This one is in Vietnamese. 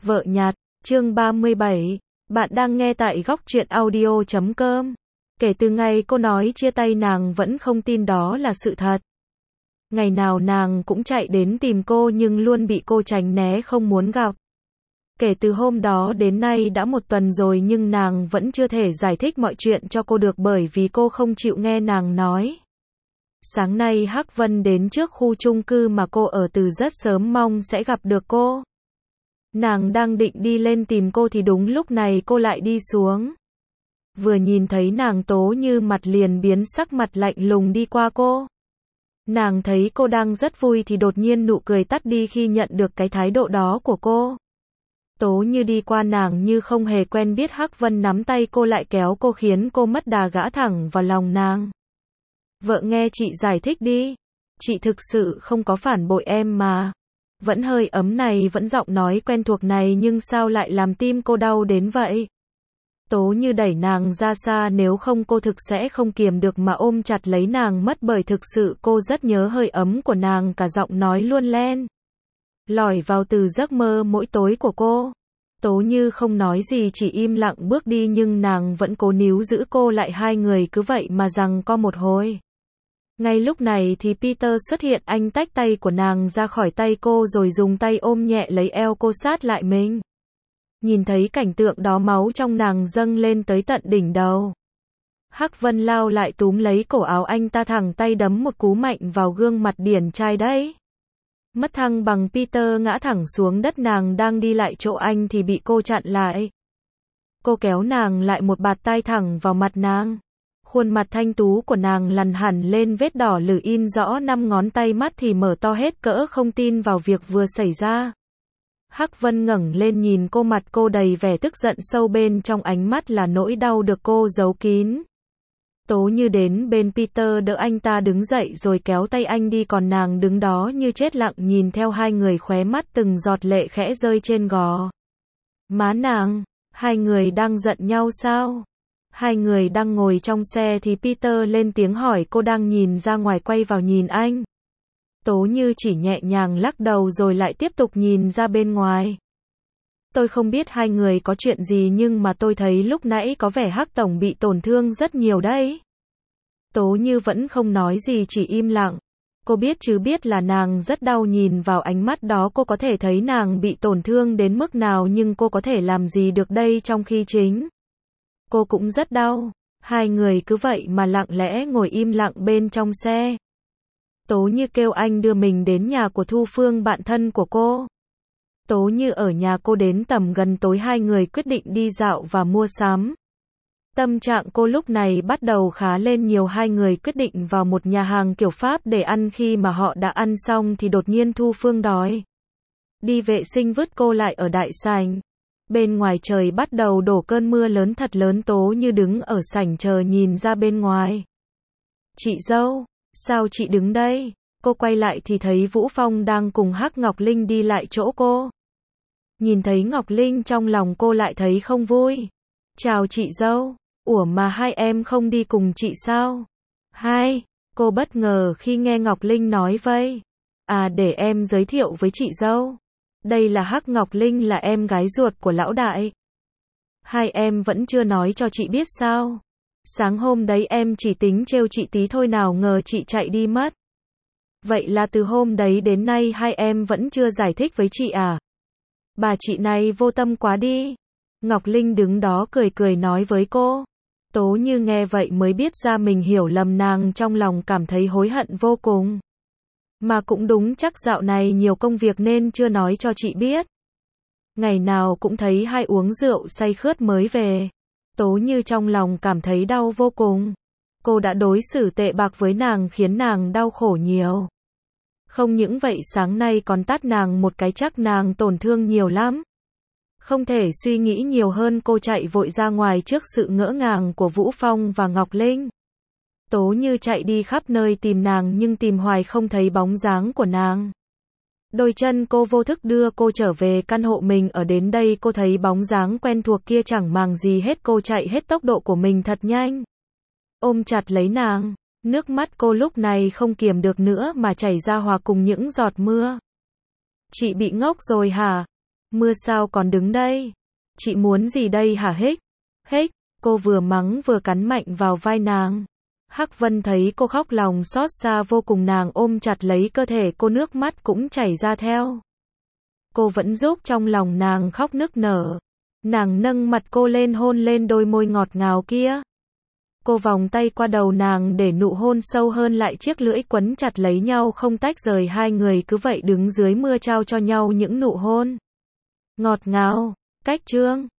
Vợ nhặt, chương 37. Bạn đang nghe tại góc truyện audio.com. Kể từ ngày cô nói chia tay nàng vẫn không tin đó là sự thật. Ngày nào nàng cũng chạy đến tìm cô nhưng luôn bị cô tránh né không muốn gặp. Kể từ hôm đó đến nay đã 1 tuần rồi nhưng nàng vẫn chưa thể giải thích mọi chuyện cho cô được bởi vì cô không chịu nghe nàng nói. Sáng nay Hắc Vân đến trước khu chung cư mà cô ở từ rất sớm mong sẽ gặp được cô. Nàng đang định đi lên tìm cô thì đúng lúc này cô lại đi xuống. Vừa nhìn thấy nàng Tố Như mặt liền biến sắc mặt lạnh lùng đi qua cô. Nàng thấy cô đang rất vui thì đột nhiên nụ cười tắt đi khi nhận được cái thái độ đó của cô. Tố Như đi qua nàng như không hề quen biết Hắc Vân nắm tay cô lại kéo cô khiến cô mất đà gã thẳng vào lòng nàng. Vợ nghe chị giải thích đi. Chị thực sự không có phản bội em mà. Vẫn hơi ấm này vẫn giọng nói quen thuộc này nhưng sao lại làm tim cô đau đến vậy? Tố Như đẩy nàng ra xa nếu không cô thực sẽ không kiềm được mà ôm chặt lấy nàng mất bởi thực sự cô rất nhớ hơi ấm của nàng cả giọng nói luôn len lỏi vào từ giấc mơ mỗi tối của cô. Tố Như không nói gì chỉ im lặng bước đi nhưng nàng vẫn cố níu giữ cô lại hai người cứ vậy mà giằng co một hồi. Ngay lúc này thì Peter xuất hiện anh tách tay của nàng ra khỏi tay cô rồi dùng tay ôm nhẹ lấy eo cô sát lại mình. Nhìn thấy cảnh tượng đó máu trong nàng dâng lên tới tận đỉnh đầu. Hắc Vân lao lại túm lấy cổ áo anh ta thẳng tay đấm một cú mạnh vào gương mặt điển trai đấy. Mất thăng bằng Peter ngã thẳng xuống đất nàng đang đi lại chỗ anh thì bị cô chặn lại. Cô kéo nàng lại một bạt tai thẳng vào mặt nàng. Khuôn mặt thanh tú của nàng lằn hẳn lên vết đỏ lử in rõ 5 ngón tay mắt thì mở to hết cỡ không tin vào việc vừa xảy ra. Hắc Vân ngẩng lên nhìn cô mặt cô đầy vẻ tức giận sâu bên trong ánh mắt là nỗi đau được cô giấu kín. Tố Như đến bên Peter đỡ anh ta đứng dậy rồi kéo tay anh đi còn nàng đứng đó như chết lặng nhìn theo hai người khóe mắt từng giọt lệ khẽ rơi trên gò má nàng. Hai người đang giận nhau sao? Hai người đang ngồi trong xe thì Peter lên tiếng hỏi cô đang nhìn ra ngoài quay vào nhìn anh. Tố Như chỉ nhẹ nhàng lắc đầu rồi lại tiếp tục nhìn ra bên ngoài. Tôi không biết hai người có chuyện gì nhưng mà tôi thấy lúc nãy có vẻ Hắc Tổng bị tổn thương rất nhiều đấy. Tố Như vẫn không nói gì chỉ im lặng. Cô biết chứ biết là nàng rất đau nhìn vào ánh mắt đó cô có thể thấy nàng bị tổn thương đến mức nào nhưng cô có thể làm gì được đây trong khi chính cô cũng rất đau. Hai người cứ vậy mà lặng lẽ ngồi im lặng bên trong xe. Tố Như kêu anh đưa mình đến nhà của Thu Phương bạn thân của cô. Tố Như ở nhà cô đến tầm gần tối hai người quyết định đi dạo và mua sắm. Tâm trạng cô lúc này bắt đầu khá lên nhiều hai người quyết định vào một nhà hàng kiểu Pháp để ăn khi mà họ đã ăn xong thì đột nhiên Thu Phương đói. Đi vệ sinh vứt cô lại ở đại sảnh. Bên ngoài trời bắt đầu đổ cơn mưa lớn thật lớn Tố Như đứng ở sảnh chờ nhìn ra bên ngoài. Chị dâu, sao chị đứng đây? Cô quay lại thì thấy Vũ Phong đang cùng Hắc Ngọc Linh đi lại chỗ cô. Nhìn thấy Ngọc Linh trong lòng cô lại thấy không vui. Chào chị dâu, ủa mà hai em không đi cùng chị sao? Hai, cô bất ngờ khi nghe Ngọc Linh nói vậy. À để em giới thiệu với chị dâu. Đây là Hắc Ngọc Linh là em gái ruột của lão đại. Hai em vẫn chưa nói cho chị biết sao? Sáng hôm đấy em chỉ tính trêu chị tí thôi nào ngờ chị chạy đi mất. Vậy là từ hôm đấy đến nay hai em vẫn chưa giải thích với chị à? Bà chị này vô tâm quá đi. Ngọc Linh đứng đó cười cười nói với cô. Tố Như nghe vậy mới biết ra mình hiểu lầm nàng trong lòng cảm thấy hối hận vô cùng. Mà cũng đúng chắc dạo này nhiều công việc nên chưa nói cho chị biết. Ngày nào cũng thấy hai uống rượu say khướt mới về. Tố Như trong lòng cảm thấy đau vô cùng. Cô đã đối xử tệ bạc với nàng khiến nàng đau khổ nhiều. Không những vậy sáng nay còn tát nàng một cái chắc nàng tổn thương nhiều lắm. Không thể suy nghĩ nhiều hơn cô chạy vội ra ngoài trước sự ngỡ ngàng của Vũ Phong và Ngọc Linh. Tố Như chạy đi khắp nơi tìm nàng nhưng tìm hoài không thấy bóng dáng của nàng. Đôi chân cô vô thức đưa cô trở về căn hộ mình ở đến đây cô thấy bóng dáng quen thuộc kia chẳng màng gì hết cô chạy hết tốc độ của mình thật nhanh. Ôm chặt lấy nàng, nước mắt cô lúc này không kiềm được nữa mà chảy ra hòa cùng những giọt mưa. Chị bị ngốc rồi hả? Mưa sao còn đứng đây? Chị muốn gì đây hả Hích? Hích, cô vừa mắng vừa cắn mạnh vào vai nàng. Hắc Vân thấy cô khóc lòng xót xa vô cùng, nàng ôm chặt lấy cơ thể cô, nước mắt cũng chảy ra theo. Cô vẫn giúp trong lòng nàng khóc nức nở. Nàng nâng mặt cô lên hôn lên đôi môi ngọt ngào kia. Cô vòng tay qua đầu nàng để nụ hôn sâu hơn, lại chiếc lưỡi quấn chặt lấy nhau không tách rời, hai người cứ vậy đứng dưới mưa trao cho nhau những nụ hôn ngọt ngào. Cách chương